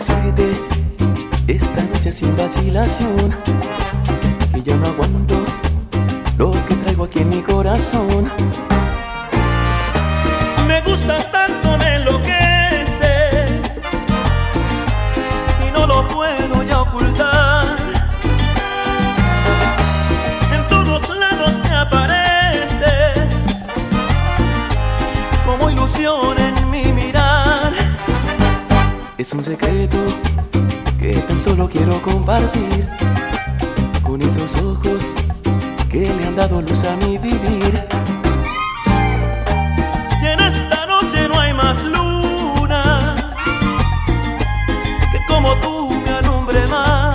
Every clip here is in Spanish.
decirte esta noche sin vacilación que ya no aguanto lo que traigo aquí en mi corazón. Me gustas tanto, me enloqueces y no lo puedo ya ocultar. En todos lados te apareces como ilusión en mi mirar. Es un secreto que tan solo quiero compartir con esos ojos que le han dado luz a mi vivir. Y en esta noche no hay más luna que como tú me alumbre más.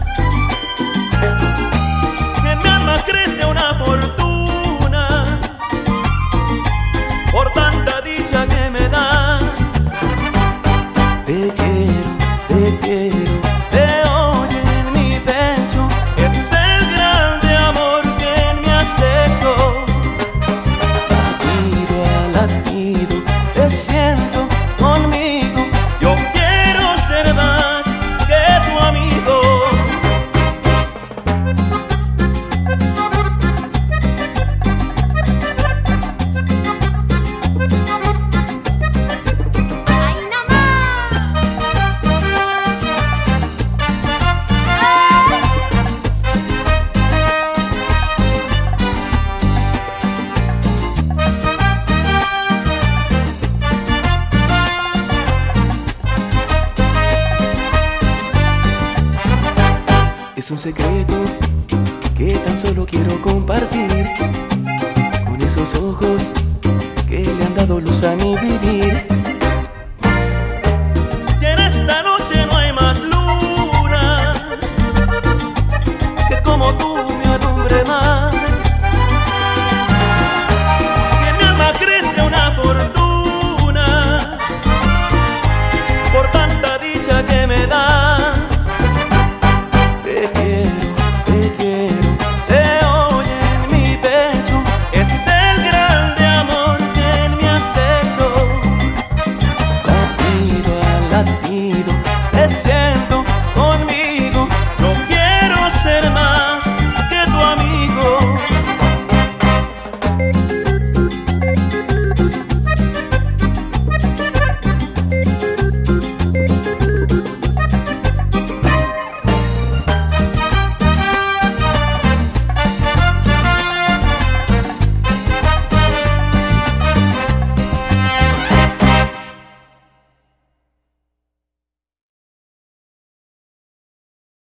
En mi alma crece una fortuna por tanta dicha que me das. Te quiero, se oye en mi pecho, es el grande amor que me has hecho. Latido a latido, te siento conmigo, yo quiero ser más que tu amigo. Es un secreto que tan solo quiero compartir con esos ojos que le han dado luz a mi vivir. Y en esta noche no hay más luna que como tú me alumbre más. Y en mi alma crece una fortuna por tanta dicha que me da. Te quiero, se oye en mi pecho, es el grande amor que me has hecho. Latido a latido, es